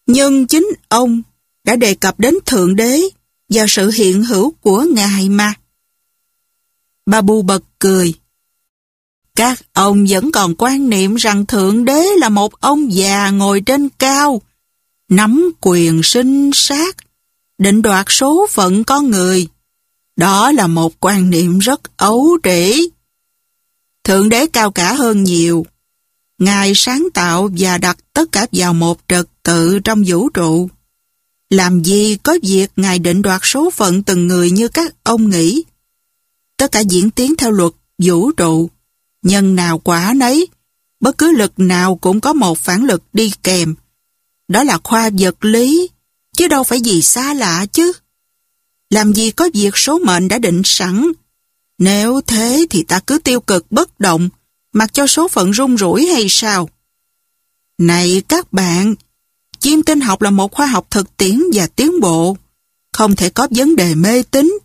Nhưng chính ông đã đề cập đến Thượng Đế và sự hiện hữu của Ngài mà. Babu bật cười. Các ông vẫn còn quan niệm rằng Thượng Đế là một ông già ngồi trên cao, nắm quyền sinh sát, định đoạt số phận con người. Đó là một quan niệm rất ấu trĩ. Thượng Đế cao cả hơn nhiều. Ngài sáng tạo và đặt tất cả vào một trật tự trong vũ trụ. Làm gì có việc Ngài định đoạt số phận từng người như các ông nghĩ. Tất cả diễn tiến theo luật vũ trụ. Nhân nào quả nấy, bất cứ lực nào cũng có một phản lực đi kèm. Đó là khoa vật lý, chứ đâu phải gì xa lạ chứ. Làm gì có việc số mệnh đã định sẵn. Nếu thế thì ta cứ tiêu cực bất động, mặc cho số phận rung rủi hay sao? Này các bạn, chiêm tinh học là một khoa học thực tiễn và tiến bộ, không thể có vấn đề mê tín.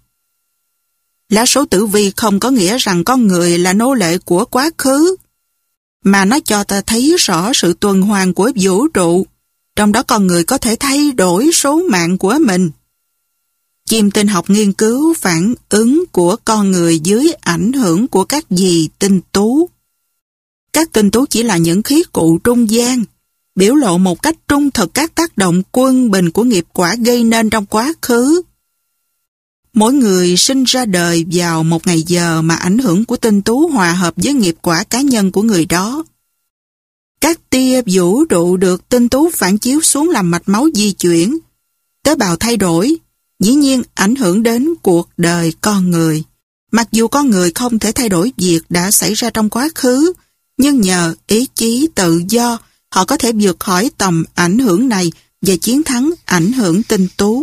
Lá số tử vi không có nghĩa rằng con người là nô lệ của quá khứ, mà nó cho ta thấy rõ sự tuần hoàn của vũ trụ, trong đó con người có thể thay đổi số mạng của mình. Chiêm tinh học nghiên cứu phản ứng của con người dưới ảnh hưởng của các vì tinh tú. Các tinh tú chỉ là những khí cụ trung gian, biểu lộ một cách trung thực các tác động quân bình của nghiệp quả gây nên trong quá khứ. Mỗi người sinh ra đời vào một ngày giờ mà ảnh hưởng của tinh tú hòa hợp với nghiệp quả cá nhân của người đó. Các tia vũ trụ được tinh tú phản chiếu xuống làm mạch máu di chuyển. Tế bào thay đổi, dĩ nhiên ảnh hưởng đến cuộc đời con người. Mặc dù con người không thể thay đổi việc đã xảy ra trong quá khứ, nhưng nhờ ý chí tự do, họ có thể vượt khỏi tầm ảnh hưởng này và chiến thắng ảnh hưởng tinh tú.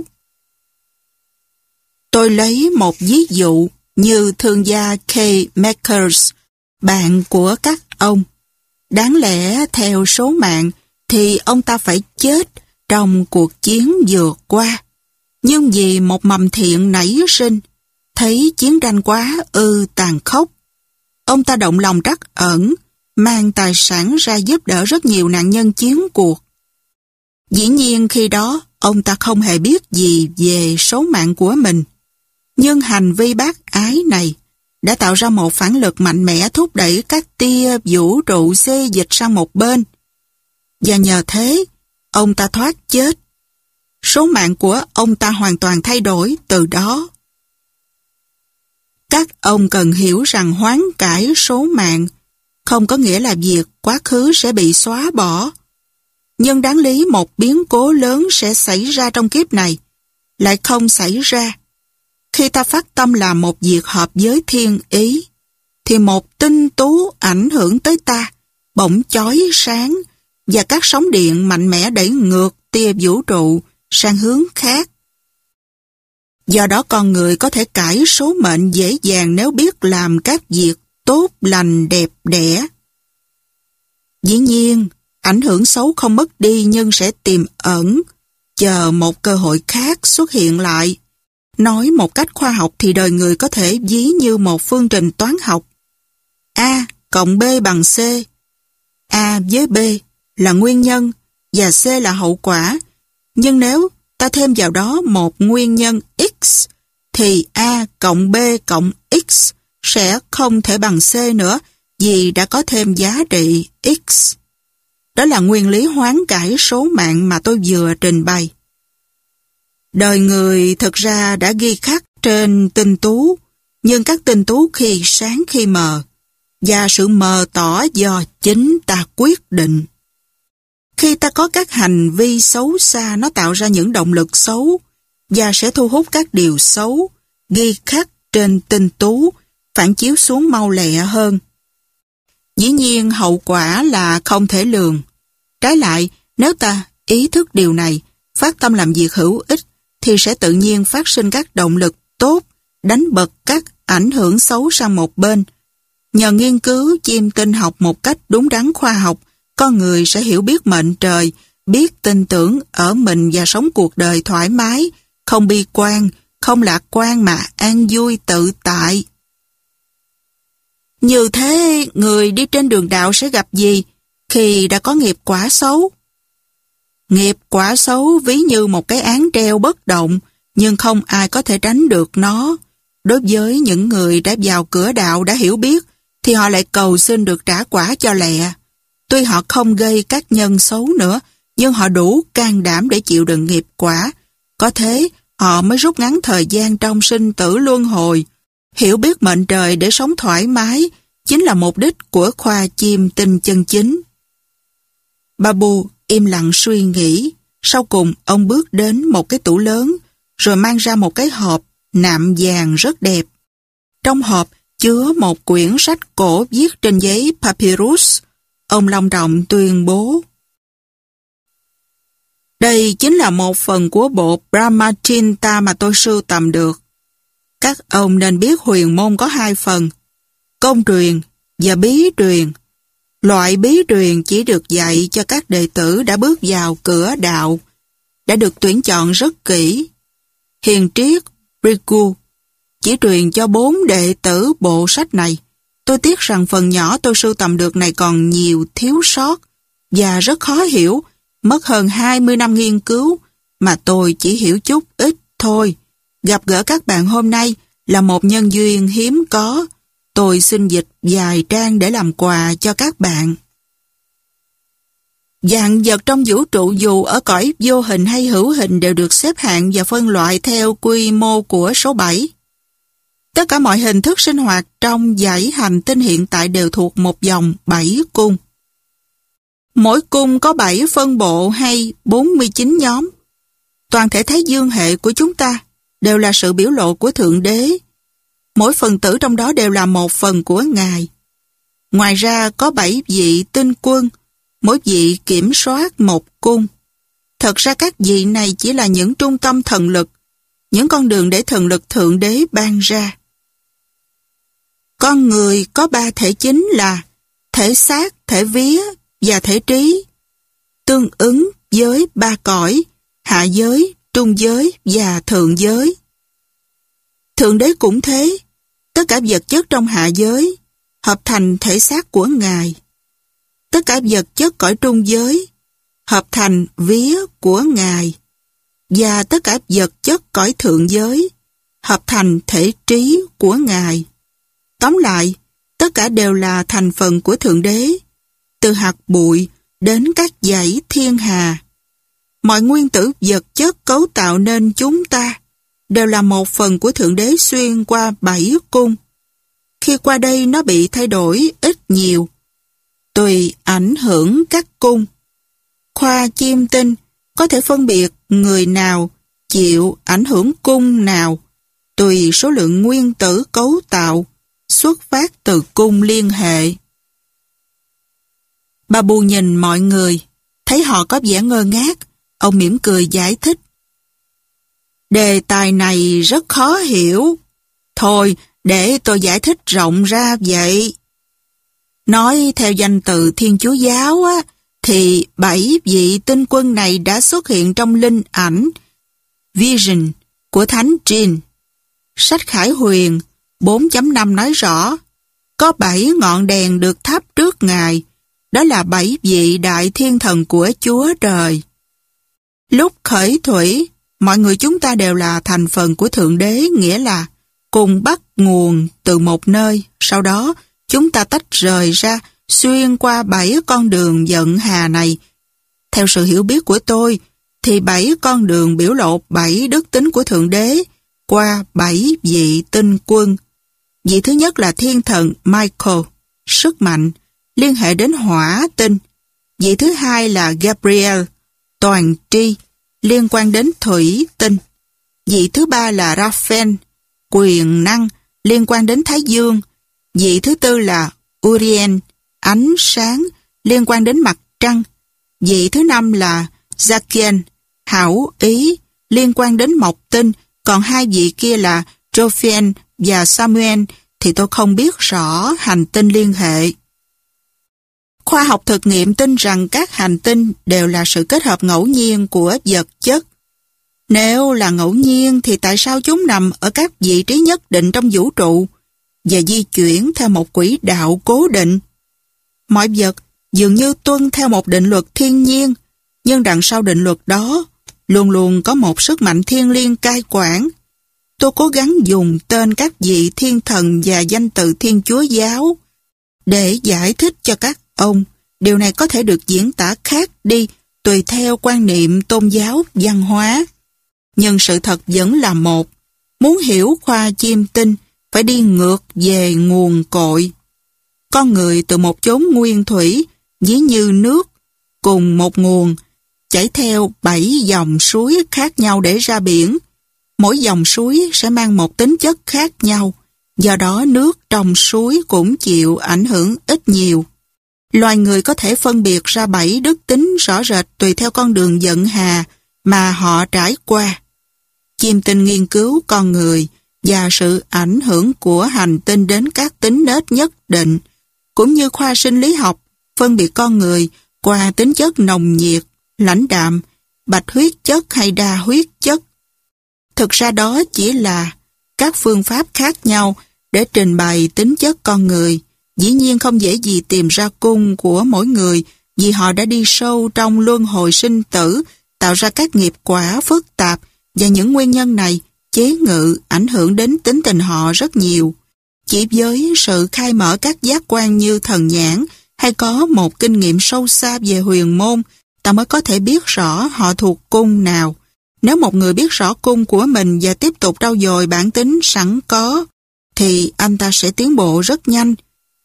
Tôi lấy một ví dụ như thương gia K. Makers, bạn của các ông. Đáng lẽ theo số mạng thì ông ta phải chết trong cuộc chiến vừa qua. Nhưng vì một mầm thiện nảy sinh, thấy chiến tranh quá tàn khốc, ông ta động lòng trắc ẩn, mang tài sản ra giúp đỡ rất nhiều nạn nhân chiến cuộc. Dĩ nhiên khi đó, ông ta không hề biết gì về số mạng của mình. Nhưng hành vi bác ái này đã tạo ra một phản lực mạnh mẽ thúc đẩy các tia vũ trụ xê dịch sang một bên. Và nhờ thế, ông ta thoát chết. Số mạng của ông ta hoàn toàn thay đổi từ đó. Các ông cần hiểu rằng hoán cải số mạng không có nghĩa là việc quá khứ sẽ bị xóa bỏ. Nhưng đáng lý một biến cố lớn sẽ xảy ra trong kiếp này, lại không xảy ra. Khi ta phát tâm làm một việc hợp với thiên ý, thì một tinh tú ảnh hưởng tới ta, bỗng chói sáng, và các sóng điện mạnh mẽ đẩy ngược tia vũ trụ sang hướng khác. Do đó con người có thể cải số mệnh dễ dàng nếu biết làm các việc tốt lành đẹp đẽ. Dĩ nhiên, ảnh hưởng xấu không mất đi nhưng sẽ tiềm ẩn, chờ một cơ hội khác xuất hiện lại. Nói một cách khoa học thì đời người có thể ví như một phương trình toán học. A cộng B bằng C. A với B là nguyên nhân và C là hậu quả. Nhưng nếu ta thêm vào đó một nguyên nhân X, thì A cộng B cộng X sẽ không thể bằng C nữa vì đã có thêm giá trị X. Đó là nguyên lý hoán cải số mạng mà tôi vừa trình bày. Đời người thực ra đã ghi khắc trên tinh tú, nhưng các tinh tú khi sáng khi mờ, và sự mờ tỏ do chính ta quyết định. Khi ta có các hành vi xấu xa, nó tạo ra những động lực xấu, và sẽ thu hút các điều xấu, ghi khắc trên tinh tú, phản chiếu xuống mau lẹ hơn. Dĩ nhiên hậu quả là không thể lường. Trái lại, nếu ta ý thức điều này, phát tâm làm việc hữu ích, thì sẽ tự nhiên phát sinh các động lực tốt, đánh bật các ảnh hưởng xấu sang một bên. Nhờ nghiên cứu chiêm tinh học một cách đúng đắn khoa học, con người sẽ hiểu biết mệnh trời, biết tin tưởng ở mình và sống cuộc đời thoải mái, không bi quan, không lạc quan mà an vui tự tại. Như thế, người đi trên đường đạo sẽ gặp gì khi đã có nghiệp quả xấu? Nghiệp quả xấu ví như một cái án treo bất động, nhưng không ai có thể tránh được nó. Đối với những người đã vào cửa đạo đã hiểu biết, thì họ lại cầu xin được trả quả cho lẹ. Tuy họ không gây các nhân xấu nữa, nhưng họ đủ can đảm để chịu đựng nghiệp quả. Có thế, họ mới rút ngắn thời gian trong sinh tử luân hồi. Hiểu biết mệnh trời để sống thoải mái chính là mục đích của khoa chiêm tinh chân chính. Babu im lặng suy nghĩ. Sau cùng, ông bước đến một cái tủ lớn, rồi mang ra một cái hộp nạm vàng rất đẹp. Trong hộp chứa một quyển sách cổ viết trên giấy papyrus. Ông long trọng tuyên bố: đây chính là một phần của bộ Brahmachinta mà tôi sưu tầm được. Các ông nên biết huyền môn có hai phần: công truyền và bí truyền. Loại bí truyền chỉ được dạy cho các đệ tử đã bước vào cửa đạo, đã được tuyển chọn rất kỹ. Hiền triết Riku chỉ truyền cho 4 đệ tử bộ sách này. Tôi tiếc rằng phần nhỏ tôi sưu tầm được này còn nhiều thiếu sót và rất khó hiểu, mất hơn 20 năm nghiên cứu mà tôi chỉ hiểu chút ít thôi. Gặp gỡ các bạn hôm nay là một nhân duyên hiếm có. Tôi xin dịch vài trang để làm quà cho các bạn. Vạn vật trong vũ trụ dù ở cõi vô hình hay hữu hình đều được xếp hạng và phân loại theo quy mô của số 7. Tất cả mọi hình thức sinh hoạt trong dãy hành tinh hiện tại đều thuộc một dòng 7 cung. Mỗi cung có 7 phân bộ hay 49 nhóm. Toàn thể Thái Dương hệ của chúng ta đều là sự biểu lộ của Thượng Đế. Mỗi phần tử trong đó đều là một phần của Ngài. Ngoài ra có 7 vị tinh quân, mỗi vị kiểm soát một cung. Thật ra các vị này chỉ là những trung tâm thần lực, những con đường để thần lực Thượng Đế ban ra. Con người có 3 thể chính là thể xác, thể vía và thể trí, tương ứng với 3 cõi: hạ giới, trung giới và thượng giới. Thượng Đế cũng thế. Tất cả vật chất trong hạ giới hợp thành thể xác của Ngài. Tất cả vật chất cõi trung giới hợp thành vía của Ngài. Và tất cả vật chất cõi thượng giới hợp thành thể trí của Ngài. Tóm lại, tất cả đều là thành phần của Thượng Đế, từ hạt bụi đến các dãy thiên hà. Mọi nguyên tử vật chất cấu tạo nên chúng ta đều là một phần của Thượng Đế xuyên qua 7 cung. Khi qua đây nó bị thay đổi ít nhiều, tùy ảnh hưởng các cung. Khoa chiêm tinh có thể phân biệt người nào chịu ảnh hưởng cung nào, tùy số lượng nguyên tử cấu tạo, xuất phát từ cung liên hệ. Babu nhìn mọi người, thấy họ có vẻ ngơ ngác, ông mỉm cười giải thích. Đề tài này rất khó hiểu. Thôi, để tôi giải thích rộng ra vậy. Nói theo danh từ Thiên Chúa Giáo á, thì 7 vị tinh quân này đã xuất hiện trong linh ảnh Vision của Thánh Jin. Sách Khải Huyền 4.5 nói rõ, có 7 ngọn đèn được thắp trước Ngài, đó là 7 vị đại thiên thần của Chúa Trời. Lúc khởi thủy, mọi người chúng ta đều là thành phần của Thượng Đế, nghĩa là cùng bắt nguồn từ một nơi, sau đó chúng ta tách rời ra, xuyên qua 7 con đường vận hà này. Theo sự hiểu biết của tôi, thì 7 con đường biểu lộ 7 đức tính của Thượng Đế qua 7 vị tinh quân. Vị thứ nhất là thiên thần Michael, sức mạnh, liên hệ đến hỏa tinh. Vị thứ hai là Gabriel, toàn tri, liên quan đến thủy tinh. Vị thứ ba là Raphael, quyền năng, liên quan đến Thái Dương. Vị thứ tư là Uriel, ánh sáng, liên quan đến mặt trăng. Vị thứ năm là Zakiel, hảo ý, liên quan đến mộc tinh. Còn 2 vị kia là Jophiel và Samuel thì tôi không biết rõ hành tinh liên hệ. Khoa học thực nghiệm tin rằng các hành tinh đều là sự kết hợp ngẫu nhiên của vật chất. Nếu là ngẫu nhiên thì tại sao chúng nằm ở các vị trí nhất định trong vũ trụ và di chuyển theo một quỹ đạo cố định? Mọi vật dường như tuân theo một định luật thiên nhiên, Nhưng đằng sau định luật đó, luôn luôn có một sức mạnh thiêng liêng cai quản. Tôi cố gắng dùng tên các vị thiên thần và danh từ Thiên Chúa giáo để giải thích cho các ông. Điều này có thể được diễn tả khác đi tùy theo quan niệm tôn giáo, văn hóa. Nhưng sự thật vẫn là một. Muốn hiểu khoa chiêm tinh, phải đi ngược về nguồn cội. Con người từ một chốn nguyên thủy, ví như nước, cùng một nguồn, chảy theo 7 dòng suối khác nhau để ra biển. Mỗi dòng suối sẽ mang một tính chất khác nhau, do đó nước trong suối cũng chịu ảnh hưởng ít nhiều. Loài người có thể phân biệt ra 7 đức tính rõ rệt tùy theo con đường vận hà mà họ trải qua. Chiêm tinh nghiên cứu con người và sự ảnh hưởng của hành tinh đến các tính nết nhất định, cũng như khoa sinh lý học phân biệt con người qua tính chất nồng nhiệt, lãnh đạm, bạch huyết chất hay đa huyết chất. Thực ra đó chỉ là các phương pháp khác nhau để trình bày tính chất con người. Dĩ nhiên không dễ gì tìm ra cung của mỗi người vì họ đã đi sâu trong luân hồi sinh tử, tạo ra các nghiệp quả phức tạp và những nguyên nhân này chế ngự ảnh hưởng đến tính tình họ rất nhiều. Chỉ với sự khai mở các giác quan như thần nhãn hay có một kinh nghiệm sâu xa về huyền môn, ta mới có thể biết rõ họ thuộc cung nào. Nếu một người biết rõ cung của mình và tiếp tục trau dồi bản tính sẵn có, thì anh ta sẽ tiến bộ rất nhanh.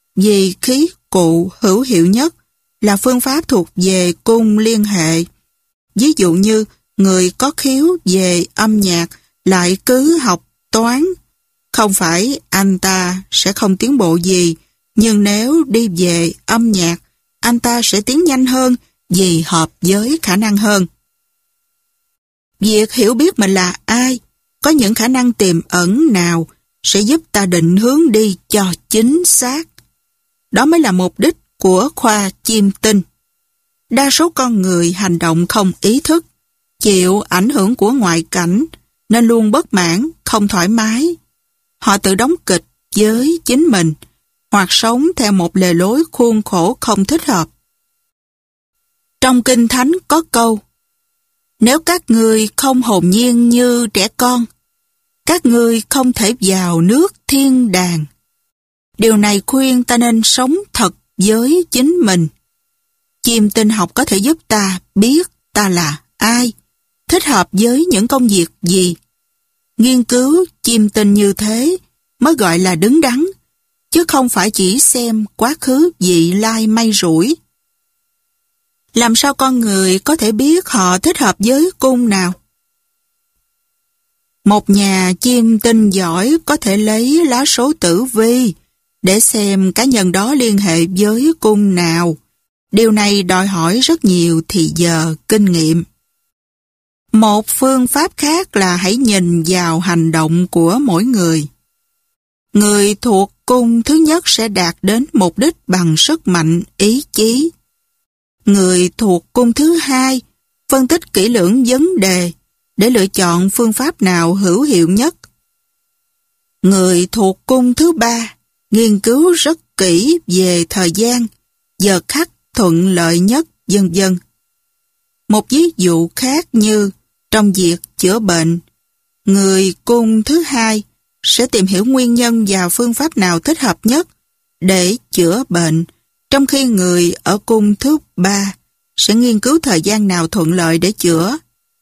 Vì khí cụ hữu hiệu nhất là phương pháp thuộc về cung liên hệ. Ví dụ như người có khiếu về âm nhạc lại cứ học toán. Không phải anh ta sẽ không tiến bộ gì, nhưng nếu đi về âm nhạc, anh ta sẽ tiến nhanh hơn vì hợp với khả năng hơn. Việc hiểu biết mình là ai, có những khả năng tiềm ẩn nào sẽ giúp ta định hướng đi cho chính xác. Đó mới là mục đích của khoa chiêm tinh. Đa số con người hành động không ý thức, chịu ảnh hưởng của ngoại cảnh, nên luôn bất mãn, không thoải mái. Họ tự đóng kịch với chính mình, hoặc sống theo một lề lối khuôn khổ không thích hợp. Trong Kinh Thánh có câu: nếu các ngươi không hồn nhiên như trẻ con, các ngươi không thể vào nước thiên đàng. Điều này khuyên ta nên sống thật với chính mình. Chiêm tinh học có thể giúp ta biết ta là ai, thích hợp với những công việc gì. Nghiên cứu chiêm tinh như thế mới gọi là đứng đắn, chứ không phải chỉ xem quá khứ vị lai may rủi. Làm sao con người có thể biết họ thích hợp với cung nào? Một nhà chiêm tinh giỏi có thể lấy lá số tử vi để xem cá nhân đó liên hệ với cung nào. Điều này đòi hỏi rất nhiều thì giờ, kinh nghiệm. Một phương pháp khác là hãy nhìn vào hành động của mỗi người. Người thuộc cung thứ nhất sẽ đạt đến mục đích bằng sức mạnh ý chí. Người thuộc cung thứ hai phân tích kỹ lưỡng vấn đề để lựa chọn phương pháp nào hữu hiệu nhất. Người thuộc cung thứ ba nghiên cứu rất kỹ về thời gian, giờ khắc thuận lợi nhất, vân vân. Một ví dụ khác như trong việc chữa bệnh, người cung thứ hai sẽ tìm hiểu nguyên nhân và phương pháp nào thích hợp nhất để chữa bệnh, trong khi người ở cung thứ ba sẽ nghiên cứu thời gian nào thuận lợi để chữa.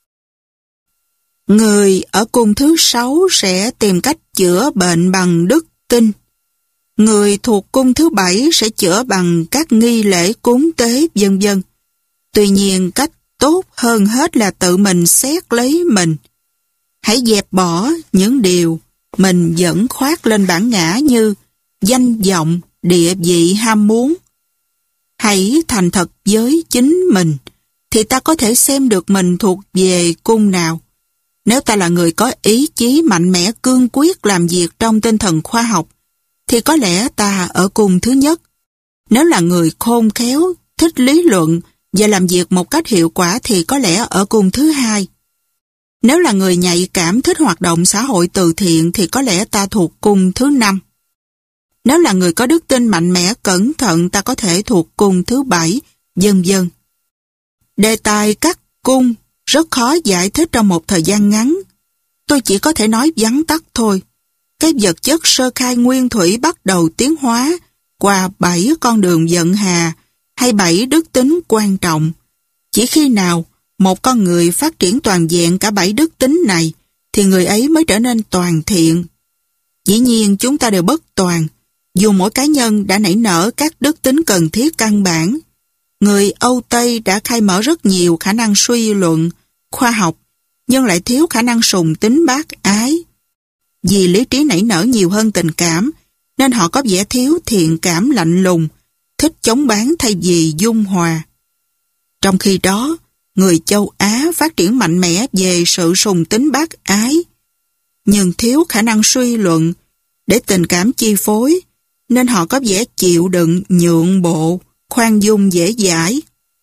Người ở cung thứ 6 sẽ tìm cách chữa bệnh bằng đức tin. Người thuộc cung thứ 7 sẽ chữa bằng các nghi lễ cúng tế, vân vân. Tuy nhiên, cách tốt hơn hết là tự mình xét lấy mình. Hãy dẹp bỏ những điều mình vẫn khoác lên bản ngã như danh vọng, địa vị, ham muốn. Hãy thành thật với chính mình, thì ta có thể xem được mình thuộc về cung nào. Nếu ta là người có ý chí mạnh mẽ cương quyết làm việc trong tinh thần khoa học, thì có lẽ ta ở cung thứ nhất. Nếu là người khôn khéo, thích lý luận và làm việc một cách hiệu quả thì có lẽ ở cung thứ hai. Nếu là người nhạy cảm, thích hoạt động xã hội từ thiện thì có lẽ ta thuộc cung thứ 5. Nếu là người có đức tin mạnh mẽ, cẩn thận, ta có thể thuộc cung thứ 7, vân vân. Đề tài các cung rất khó giải thích trong một thời gian ngắn. Tôi chỉ có thể nói vắn tắt thôi. Cái vật chất sơ khai nguyên thủy bắt đầu tiến hóa qua 7 con đường vận hà hay 7 đức tính quan trọng. Chỉ khi nào một con người phát triển toàn diện cả 7 đức tính này thì người ấy mới trở nên toàn thiện. Dĩ nhiên chúng ta đều bất toàn, dù mỗi cá nhân đã nảy nở các đức tính cần thiết căn bản. Người Âu Tây đã khai mở rất nhiều khả năng suy luận, khoa học, nhưng lại thiếu khả năng sùng tính bác ái. Vì lý trí nảy nở nhiều hơn tình cảm, nên họ có vẻ thiếu thiện cảm lạnh lùng, thích chống bán thay vì dung hòa. Trong khi đó, người châu Á phát triển mạnh mẽ về sự sùng tính bác ái, nhưng thiếu khả năng suy luận để tình cảm chi phối, nên họ có vẻ chịu đựng, nhượng bộ, khoan dung dễ dãi.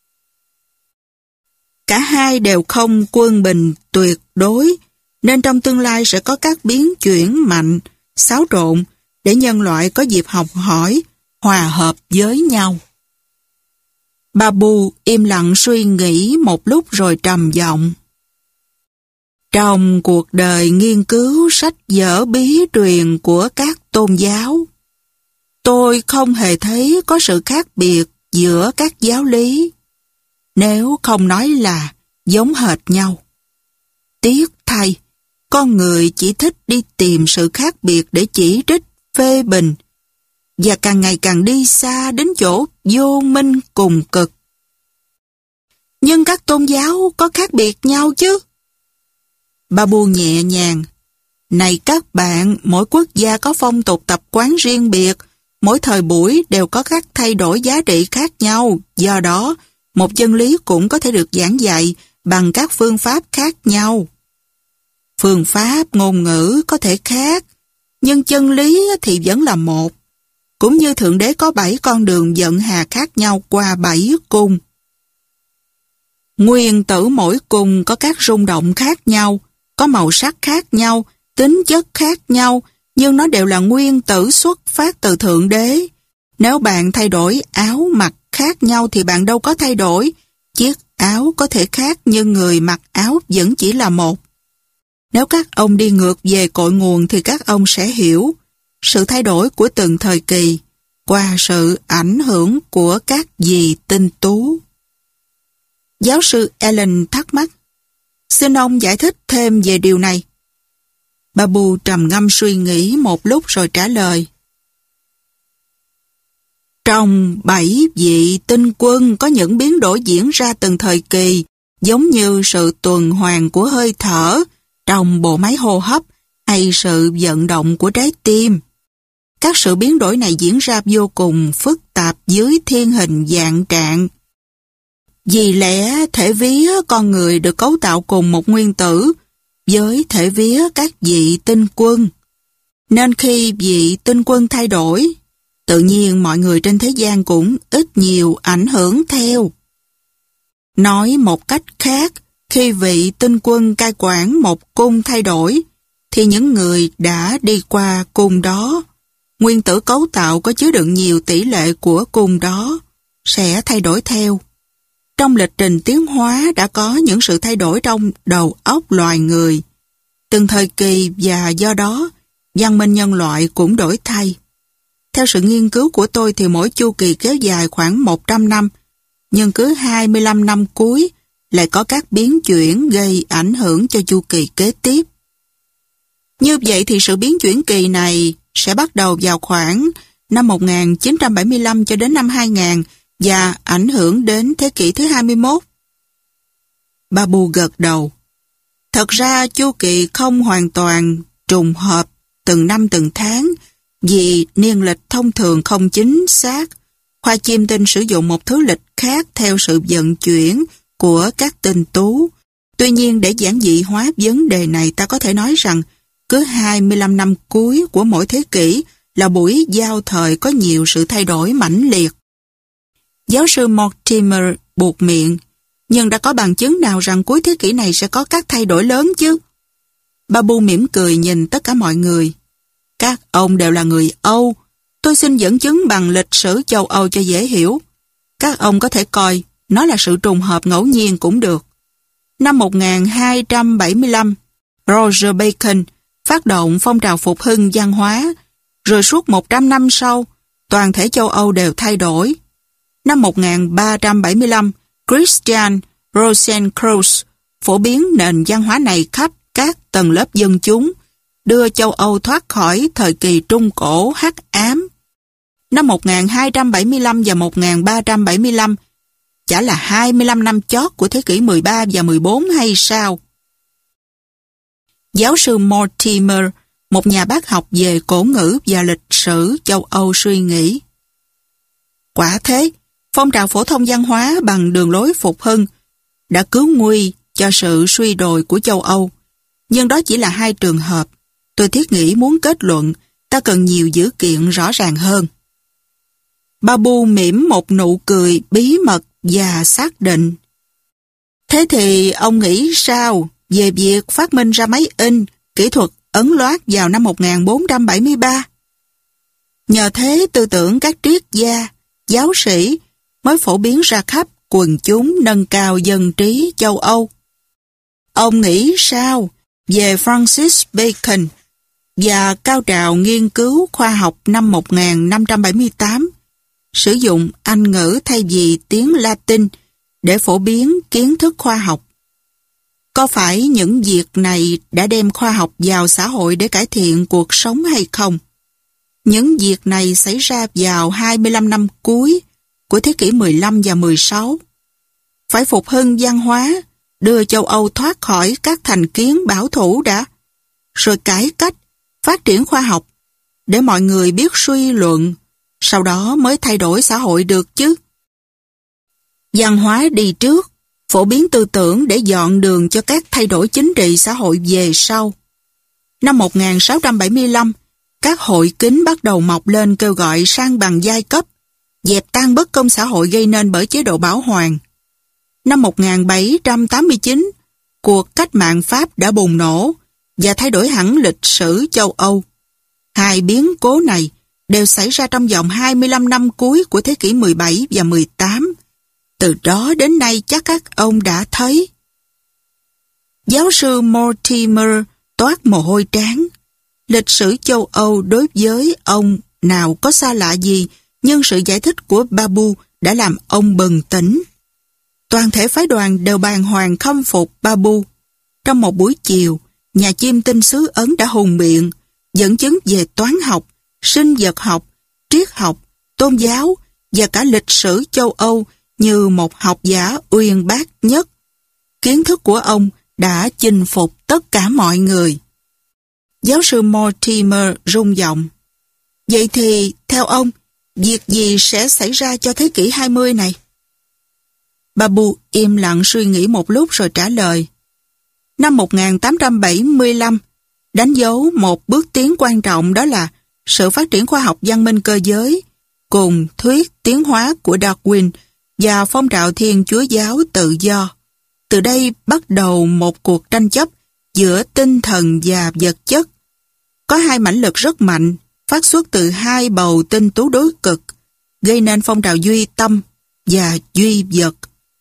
Cả hai đều không quân bình tuyệt đối, nên trong tương lai sẽ có các biến chuyển mạnh, xáo trộn để nhân loại có dịp học hỏi, hòa hợp với nhau. Babu im lặng suy nghĩ một lúc rồi trầm giọng. Trong cuộc đời nghiên cứu sách vở bí truyền của các tôn giáo, tôi không hề thấy có sự khác biệt giữa các giáo lý, nếu không nói là giống hệt nhau. Tiếc thay, con người chỉ thích đi tìm sự khác biệt để chỉ trích, phê bình, và càng ngày càng đi xa đến chỗ vô minh cùng cực. Nhưng các tôn giáo có khác biệt nhau chứ? Babu nhẹ nhàng. Này các bạn, mỗi quốc gia có phong tục tập quán riêng biệt, mỗi thời buổi đều có các thay đổi giá trị khác nhau. Do đó, một chân lý cũng có thể được giảng dạy bằng các phương pháp khác nhau. Phương pháp, ngôn ngữ có thể khác, nhưng chân lý thì vẫn là một. Cũng như Thượng Đế có 7 con đường vận hà khác nhau qua 7 cung. Nguyên tử mỗi cung có các rung động khác nhau, có màu sắc khác nhau, tính chất khác nhau, nhưng nó đều là nguyên tử xuất phát từ Thượng Đế. Nếu bạn thay đổi áo mặc khác nhau thì bạn đâu có thay đổi. Chiếc áo có thể khác nhưng người mặc áo vẫn chỉ là một. Nếu các ông đi ngược về cội nguồn thì các ông sẽ hiểu sự thay đổi của từng thời kỳ qua sự ảnh hưởng của các vị tinh tú. Giáo sư Allen thắc mắc, xin ông giải thích thêm về điều này. Babu trầm ngâm suy nghĩ một lúc rồi trả lời. Trong 7 vị tinh quân có những biến đổi diễn ra từng thời kỳ, giống như sự tuần hoàn của hơi thở trong bộ máy hô hấp hay sự vận động của trái tim. Các sự biến đổi này diễn ra vô cùng phức tạp dưới thiên hình vạn trạng. Vì lẽ thể vía con người được cấu tạo cùng một nguyên tử với thể vía các vị tinh quân. Nên khi vị tinh quân thay đổi, tự nhiên mọi người trên thế gian cũng ít nhiều ảnh hưởng theo. Nói một cách khác, khi vị tinh quân cai quản một cung thay đổi, thì những người đã đi qua cung đó, nguyên tử cấu tạo có chứa đựng nhiều tỷ lệ của cung đó, sẽ thay đổi theo. Trong lịch trình tiến hóa đã có những sự thay đổi trong đầu óc loài người, từng thời kỳ, và do đó, văn minh nhân loại cũng đổi thay. Theo sự nghiên cứu của tôi thì mỗi chu kỳ kéo dài khoảng 100 năm, nhưng cứ 25 năm cuối lại có các biến chuyển gây ảnh hưởng cho chu kỳ kế tiếp. Như vậy thì sự biến chuyển kỳ này sẽ bắt đầu vào khoảng năm 1975 cho đến năm 2000 và ảnh hưởng đến thế kỷ thứ 21. Babu gật đầu. Thật ra chu kỳ không hoàn toàn trùng hợp từng năm từng tháng, vì niên lịch thông thường không chính xác. Hoa chiêm tinh sử dụng một thứ lịch khác theo sự vận chuyển của các tinh tú. Tuy nhiên, để giản dị hóa vấn đề này, ta có thể nói rằng cứ 25 năm cuối của mỗi thế kỷ là buổi giao thời có nhiều sự thay đổi mãnh liệt. Giáo sư Mortimer buột miệng, nhưng đã có bằng chứng nào rằng cuối thế kỷ này sẽ có các thay đổi lớn chứ? Babu mỉm cười nhìn tất cả mọi người. Các ông đều là người Âu. Tôi xin dẫn chứng bằng lịch sử châu Âu cho dễ hiểu. Các ông có thể coi nó là sự trùng hợp ngẫu nhiên cũng được. Năm 1275, Roger Bacon phát động phong trào phục hưng văn hóa, rồi suốt 100 năm sau, toàn thể châu Âu đều thay đổi. Năm 1375, Christian Rosenkreuz phổ biến nền văn hóa này khắp các tầng lớp dân chúng, đưa châu Âu thoát khỏi thời kỳ Trung Cổ hắc ám. Năm 1275 và 1375 chả là 25 năm chót của thế kỷ 13 và 14 hay sao? Giáo sư Mortimer, một nhà bác học về cổ ngữ và lịch sử châu Âu suy nghĩ. Quả thế, phong trào phổ thông văn hóa bằng đường lối phục hưng đã cứu nguy cho sự suy đồi của châu Âu. Nhưng đó chỉ là hai trường hợp. Tôi thiết nghĩ muốn kết luận, ta cần nhiều dữ kiện rõ ràng hơn. Babu mỉm một nụ cười bí mật và xác định. Thế thì ông nghĩ sao về việc phát minh ra máy in, kỹ thuật ấn loát vào năm 1473? Nhờ thế tư tưởng các triết gia, giáo sĩ mới phổ biến ra khắp quần chúng, nâng cao dân trí châu Âu. Ông nghĩ sao về Francis Bacon và cao trào nghiên cứu khoa học năm 1578, sử dụng Anh ngữ thay vì tiếng Latin để phổ biến kiến thức khoa học? Có phải những việc này đã đem khoa học vào xã hội để cải thiện cuộc sống hay không? Những việc này xảy ra vào 25 năm cuối của thế kỷ 15 và 16. Phải phục hưng văn hóa, đưa châu Âu thoát khỏi các thành kiến bảo thủ đã, rồi cải cách, phát triển khoa học, để mọi người biết suy luận, sau đó mới thay đổi xã hội được chứ. Văn hóa đi trước, phổ biến tư tưởng để dọn đường cho các thay đổi chính trị xã hội về sau. Năm 1675, các hội kính bắt đầu mọc lên kêu gọi sang bằng giai cấp, dẹp tan bất công xã hội gây nên bởi chế độ bảo hoàng. Năm 1789, cuộc cách mạng Pháp đã bùng nổ và thay đổi hẳn lịch sử châu Âu. Hai biến cố này đều xảy ra trong vòng 25 năm cuối của thế kỷ 17 và 18. Từ đó đến nay chắc các ông đã thấy. Giáo sư Mortimer toát mồ hôi trán. Lịch sử châu Âu đối với ông nào có xa lạ gì, nhưng sự giải thích của Babu đã làm ông bừng tỉnh. Toàn thể phái đoàn đều bàng hoàng khâm phục Babu. Trong một buổi chiều, nhà chiêm tinh xứ Ấn đã hùng biện, dẫn chứng về toán học, sinh vật học, triết học, tôn giáo và cả lịch sử châu Âu như một học giả uyên bác nhất. Kiến thức của ông đã chinh phục tất cả mọi người. Giáo sư Mortimer rung giọng. Vậy thì, theo ông, việc gì sẽ xảy ra cho thế kỷ 20 này? Babu im lặng suy nghĩ một lúc rồi trả lời. Năm 1875, đánh dấu một bước tiến quan trọng, đó là sự phát triển khoa học văn minh cơ giới, cùng thuyết tiến hóa của Darwin và phong trào Thiên Chúa giáo tự do. Từ đây bắt đầu một cuộc tranh chấp giữa tinh thần và vật chất. Có hai mãnh lực rất mạnh, phát xuất từ hai bầu tinh tú đối cực, gây nên phong trào duy tâm và duy vật.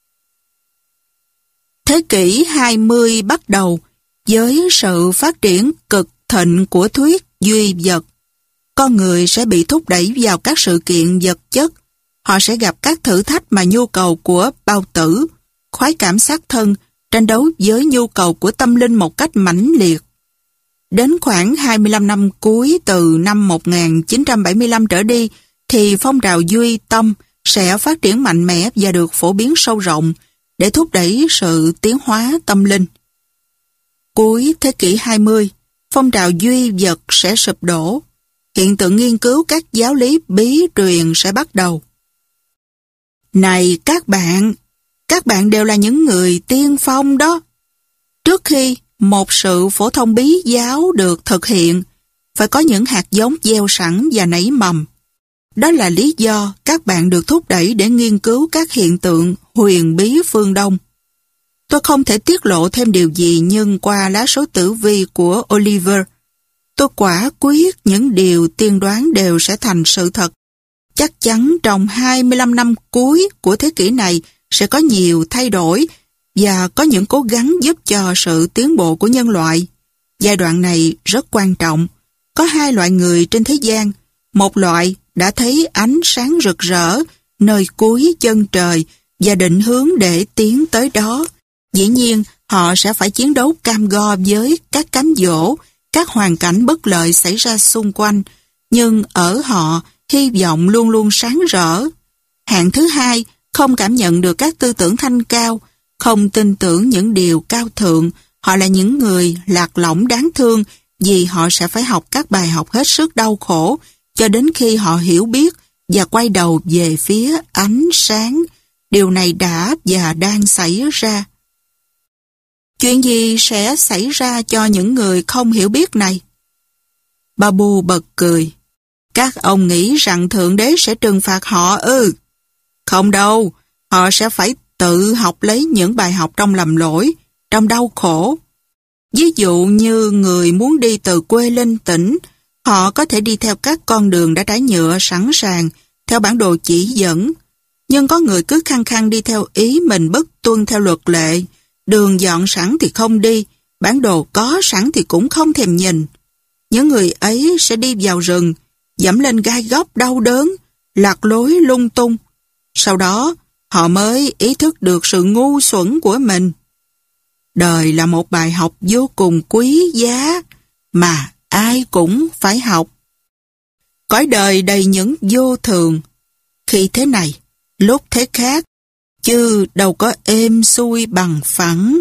Thế kỷ 20 bắt đầu với sự phát triển cực thịnh của thuyết duy vật. Con người sẽ bị thúc đẩy vào các sự kiện vật chất. Họ sẽ gặp các thử thách mà nhu cầu của bao tử, khoái cảm xác thân, tranh đấu với nhu cầu của tâm linh một cách mãnh liệt. Đến khoảng 25 năm cuối từ năm 1975 trở đi, thì phong trào duy tâm sẽ phát triển mạnh mẽ và được phổ biến sâu rộng để thúc đẩy sự tiến hóa tâm linh. Cuối thế kỷ 20, phong trào duy vật sẽ sụp đổ. Hiện tượng nghiên cứu các giáo lý bí truyền sẽ bắt đầu. Này các bạn đều là những người tiên phong đó. Trước khi một sự phổ thông bí giáo được thực hiện, phải có những hạt giống gieo sẵn và nảy mầm. Đó là lý do các bạn được thúc đẩy để nghiên cứu các hiện tượng huyền bí phương Đông. Tôi không thể tiết lộ thêm điều gì, nhưng qua lá số tử vi của Oliver, tôi quả quyết những điều tiên đoán đều sẽ thành sự thật. Chắc chắn trong 25 năm cuối của thế kỷ này sẽ có nhiều thay đổi và có những cố gắng giúp cho sự tiến bộ của nhân loại. Giai đoạn này rất quan trọng. Có hai loại người trên thế gian. Một loại đã thấy ánh sáng rực rỡ nơi cuối chân trời và định hướng để tiến tới đó. Dĩ nhiên, họ sẽ phải chiến đấu cam go với các cám dỗ, các hoàn cảnh bất lợi xảy ra xung quanh, nhưng ở họ, hy vọng luôn luôn sáng rỡ. Hạng thứ hai, không cảm nhận được các tư tưởng thanh cao, không tin tưởng những điều cao thượng. Họ là những người lạc lõng đáng thương vì họ sẽ phải học các bài học hết sức đau khổ cho đến khi họ hiểu biết và quay đầu về phía ánh sáng. Điều này đã và đang xảy ra. Chuyện gì sẽ xảy ra cho những người không hiểu biết này? Babu bật cười. Các ông nghĩ rằng Thượng Đế sẽ trừng phạt họ ư? Không đâu, họ sẽ phải tự học lấy những bài học trong lầm lỗi, trong đau khổ. Ví dụ như người muốn đi từ quê lên tỉnh, họ có thể đi theo các con đường đã trải nhựa sẵn sàng, theo bản đồ chỉ dẫn. Nhưng có người cứ khăng khăng đi theo ý mình, bất tuân theo luật lệ. Đường dọn sẵn thì không đi, bản đồ có sẵn thì cũng không thèm nhìn. Những người ấy sẽ đi vào rừng, dẫm lên gai góc đau đớn, lạc lối lung tung. Sau đó, họ mới ý thức được sự ngu xuẩn của mình. Đời là một bài học vô cùng quý giá, mà ai cũng phải học. Cõi đời đầy những vô thường, khi thế này, lúc thế khác, chứ đâu có êm xuôi bằng phẳng.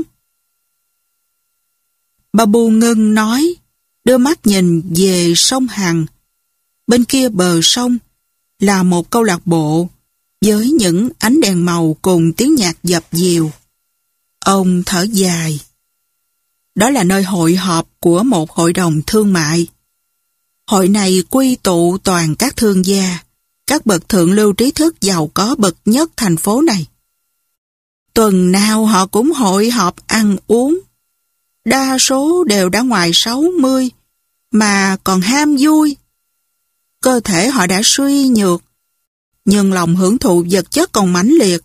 Babu ngưng nói, đưa mắt nhìn về sông Hằng. Bên kia bờ sông là một câu lạc bộ với những ánh đèn màu cùng tiếng nhạc dập dìu. Ông thở dài. Đó là nơi hội họp của một hội đồng thương mại. Hội này quy tụ toàn các thương gia, các bậc thượng lưu trí thức giàu có bậc nhất thành phố này. Tuần nào họ cũng hội họp ăn uống. Đa số đều đã ngoài 60, mà còn ham vui. Cơ thể họ đã suy nhược, nhưng lòng hưởng thụ vật chất còn mãnh liệt.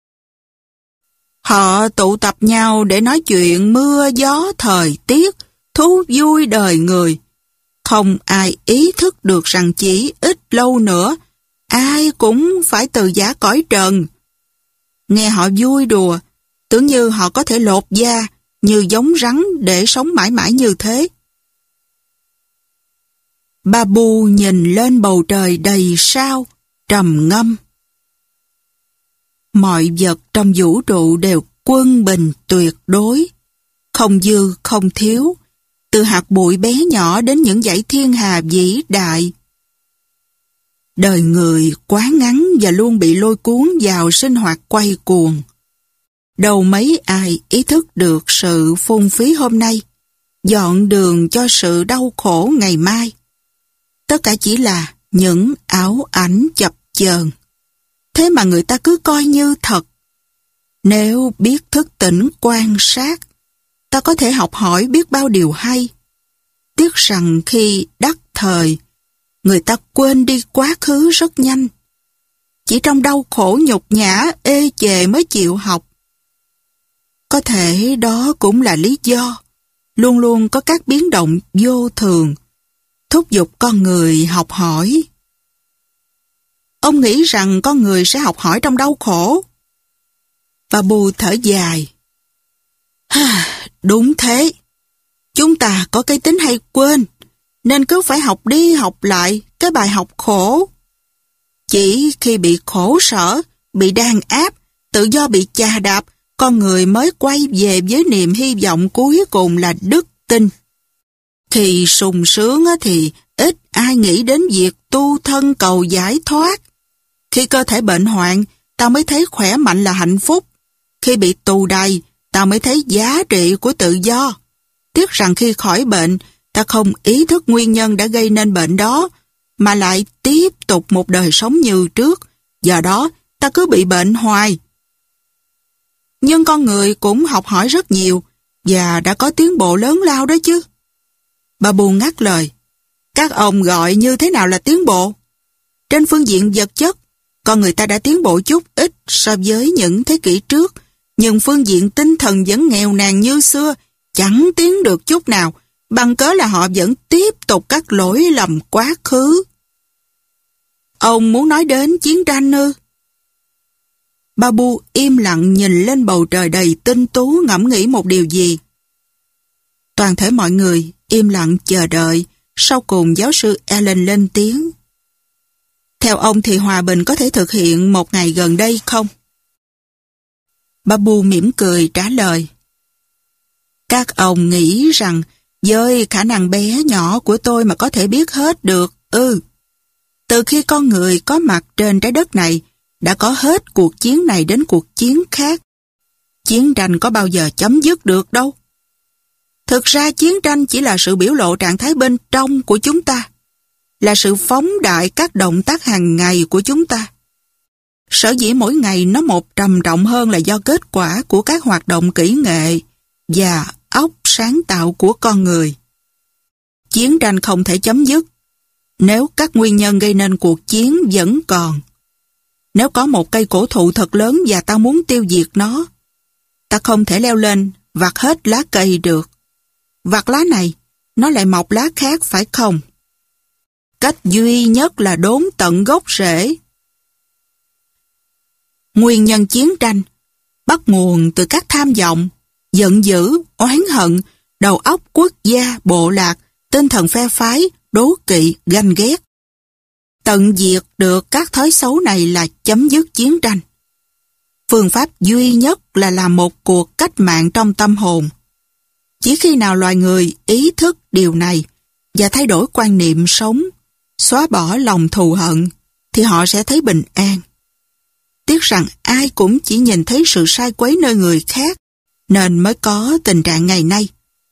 Họ tụ tập nhau để nói chuyện mưa gió thời tiết, thú vui đời người. Không ai ý thức được rằng chỉ ít lâu nữa, ai cũng phải từ giã cõi trần. Nghe họ vui đùa, tưởng như họ có thể lột da, như giống rắn để sống mãi mãi như thế. Babu nhìn lên bầu trời đầy sao, trầm ngâm. Mọi vật trong vũ trụ đều quân bình tuyệt đối, không dư không thiếu, từ hạt bụi bé nhỏ đến những dãy thiên hà vĩ đại. Đời người quá ngắn và luôn bị lôi cuốn vào sinh hoạt quay cuồng. Đâu mấy ai ý thức được sự phung phí hôm nay, dọn đường cho sự đau khổ ngày mai. Tất cả chỉ là những ảo ảnh chập chờn. Thế mà người ta cứ coi như thật. Nếu biết thức tỉnh quan sát, ta có thể học hỏi biết bao điều hay. Tiếc rằng khi đắc thời, người ta quên đi quá khứ rất nhanh. Chỉ trong đau khổ nhục nhã ê chề mới chịu học. Có thể đó cũng là lý do luôn luôn có các biến động vô thường thúc giục con người học hỏi. Ông nghĩ rằng con người sẽ học hỏi trong đau khổ? Babu thở dài. Đúng thế. Chúng ta có cái tính hay quên, nên cứ phải học đi học lại cái bài học khổ. Chỉ khi bị khổ sở, bị đàn áp, tự do bị chà đạp, con người mới quay về với niềm hy vọng cuối cùng là đức tin. Khi sung sướng thì ít ai nghĩ đến việc tu thân cầu giải thoát. Khi cơ thể bệnh hoạn, ta mới thấy khỏe mạnh là hạnh phúc. Khi bị tù đày, ta mới thấy giá trị của tự do. Tiếc rằng khi khỏi bệnh, ta không ý thức nguyên nhân đã gây nên bệnh đó, mà lại tiếp tục một đời sống như trước. Do đó, ta cứ bị bệnh hoài. Nhưng con người cũng học hỏi rất nhiều, và đã có tiến bộ lớn lao đó chứ. Babu ngắt lời. Các ông gọi như thế nào là tiến bộ? Trên phương diện vật chất, con người ta đã tiến bộ chút ít so với những thế kỷ trước, nhưng phương diện tinh thần vẫn nghèo nàn như xưa, chẳng tiến được chút nào, bằng cớ là họ vẫn tiếp tục các lỗi lầm quá khứ. Ông muốn nói đến chiến tranh ư? Babu im lặng nhìn lên bầu trời đầy tinh tú, ngẫm nghĩ một điều gì. Toàn thể mọi người im lặng chờ đợi, sau cùng giáo sư Allen lên tiếng. Theo ông thì hòa bình có thể thực hiện một ngày gần đây không? Babu mỉm cười trả lời. Các ông nghĩ rằng với khả năng bé nhỏ của tôi mà có thể biết hết được ư? Từ khi con người có mặt trên trái đất này, đã có hết cuộc chiến này đến cuộc chiến khác. Chiến tranh có bao giờ chấm dứt được đâu. Thực ra chiến tranh chỉ là sự biểu lộ trạng thái bên trong của chúng ta, là sự phóng đại các động tác hàng ngày của chúng ta. Sở dĩ mỗi ngày nó một trầm trọng hơn là do kết quả của các hoạt động kỹ nghệ và óc sáng tạo của con người. Chiến tranh không thể chấm dứt nếu các nguyên nhân gây nên cuộc chiến vẫn còn. Nếu có một cây cổ thụ thật lớn và ta muốn tiêu diệt nó, ta không thể leo lên vặt hết lá cây được. Vặt lá này, nó lại mọc lá khác phải không? Cách duy nhất là đốn tận gốc rễ. Nguyên nhân chiến tranh bắt nguồn từ các tham vọng, giận dữ, oán hận, đầu óc quốc gia, bộ lạc, tinh thần phe phái, đố kỵ, ganh ghét. Tận diệt được các thói xấu này là chấm dứt chiến tranh. Phương pháp duy nhất là làm một cuộc cách mạng trong tâm hồn. Chỉ khi nào loài người ý thức điều này và thay đổi quan niệm sống, xóa bỏ lòng thù hận, thì họ sẽ thấy bình an. Tiếc rằng ai cũng chỉ nhìn thấy sự sai quấy nơi người khác, nên mới có tình trạng ngày nay.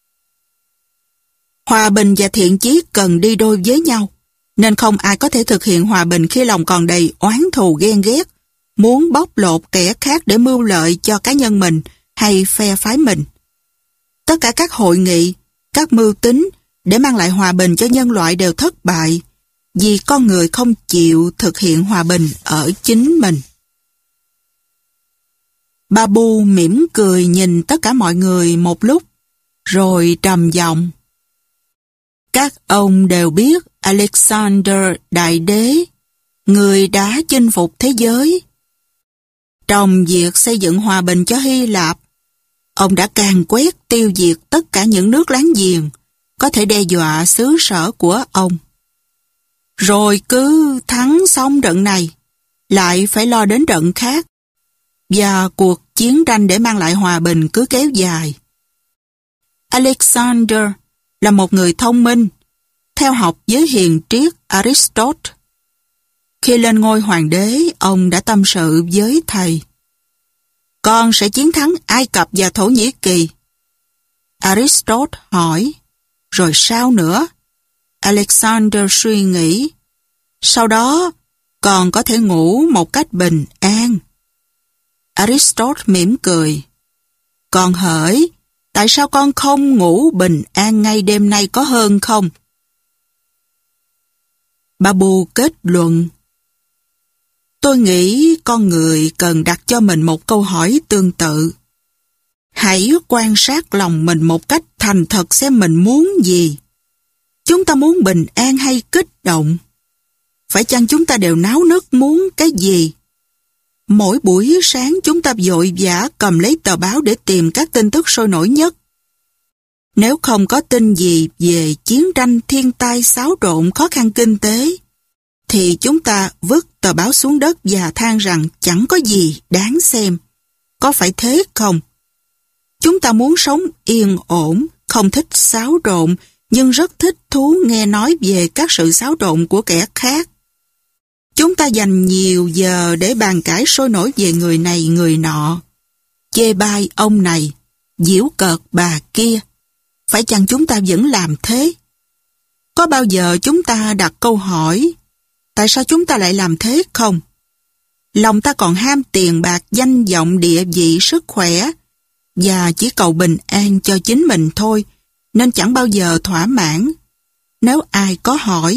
Hòa bình và thiện chí cần đi đôi với nhau, nên không ai có thể thực hiện hòa bình khi lòng còn đầy oán thù ghen ghét, muốn bóc lột kẻ khác để mưu lợi cho cá nhân mình hay phe phái mình. Tất cả các hội nghị, các mưu tính để mang lại hòa bình cho nhân loại đều thất bại, vì con người không chịu thực hiện hòa bình ở chính mình. Babu mỉm cười nhìn tất cả mọi người một lúc, rồi trầm giọng. Các ông đều biết Alexander Đại Đế, người đã chinh phục thế giới. Trong việc xây dựng hòa bình cho Hy Lạp, ông đã càn quét tiêu diệt tất cả những nước láng giềng có thể đe dọa xứ sở của ông. Rồi cứ thắng xong trận này, lại phải lo đến trận khác, và cuộc chiến tranh để mang lại hòa bình cứ kéo dài. Alexander là một người thông minh, theo học với hiền triết Aristotle. Khi lên ngôi hoàng đế, ông đã tâm sự với thầy. Con sẽ chiến thắng Ai Cập và Thổ Nhĩ Kỳ. Aristotle hỏi, rồi sao nữa? Alexander suy nghĩ. Sau đó, con có thể ngủ một cách bình an. Aristotle mỉm cười. Con hỡi, tại sao con không ngủ bình an ngay đêm nay có hơn không? Babu kết luận. Tôi nghĩ con người cần đặt cho mình một câu hỏi tương tự. Hãy quan sát lòng mình một cách thành thật xem mình muốn gì. Chúng ta muốn bình an hay kích động? Phải chăng chúng ta đều náo nức muốn cái gì? Mỗi buổi sáng chúng ta vội vã cầm lấy tờ báo để tìm các tin tức sôi nổi nhất. Nếu không có tin gì về chiến tranh, thiên tai, xáo trộn, khó khăn kinh tế, thì chúng ta vứt tờ báo xuống đất và than rằng chẳng có gì đáng xem. Có phải thế không? Chúng ta muốn sống yên ổn, không thích xáo trộn, nhưng rất thích thú nghe nói về các sự xáo trộn của kẻ khác. Chúng ta dành nhiều giờ để bàn cãi sôi nổi về người này người nọ, chê bai ông này, giễu cợt bà kia. Phải chăng chúng ta vẫn làm thế? Có bao giờ chúng ta đặt câu hỏi, tại sao chúng ta lại làm thế không? Lòng ta còn ham tiền bạc, danh vọng, địa vị, sức khỏe, và chỉ cầu bình an cho chính mình thôi, nên chẳng bao giờ thỏa mãn. Nếu ai có hỏi,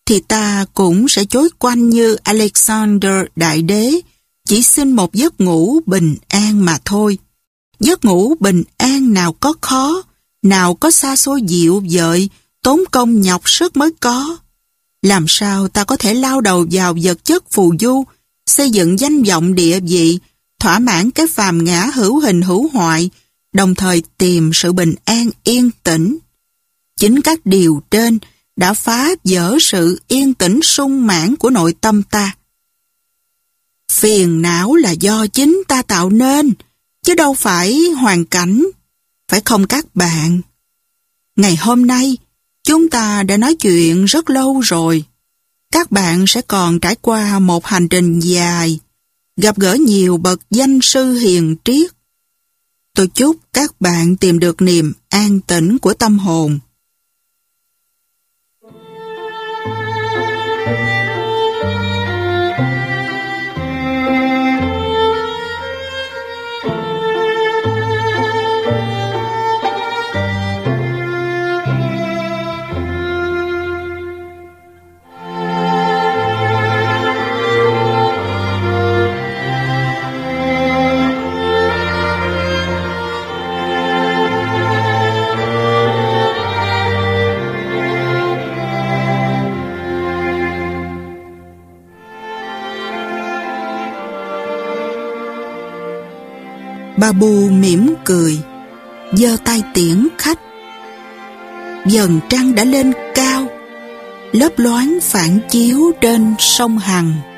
thì ta cũng sẽ chối quanh như Alexander Đại Đế, chỉ xin một giấc ngủ bình an mà thôi. Giấc ngủ bình an nào có khó, nào có xa xôi dịu dợi, tốn công nhọc sức mới có. Làm sao ta có thể lao đầu vào vật chất phù du, xây dựng danh vọng địa vị, thỏa mãn cái phàm ngã hữu hình hữu hoại, đồng thời tìm sự bình an yên tĩnh. Chính các điều trên đã phá vỡ sự yên tĩnh sung mãn của nội tâm ta. Phiền não là do chính ta tạo nên, chứ đâu phải hoàn cảnh, phải không các bạn? Ngày hôm nay, chúng ta đã nói chuyện rất lâu rồi. Các bạn sẽ còn trải qua một hành trình dài, gặp gỡ nhiều bậc danh sư hiền triết. Tôi chúc các bạn tìm được niềm an tĩnh của tâm hồn. Babu mỉm cười, giơ tay tiễn khách. Dần trăng đã lên cao, lấp loáng phản chiếu trên sông Hằng.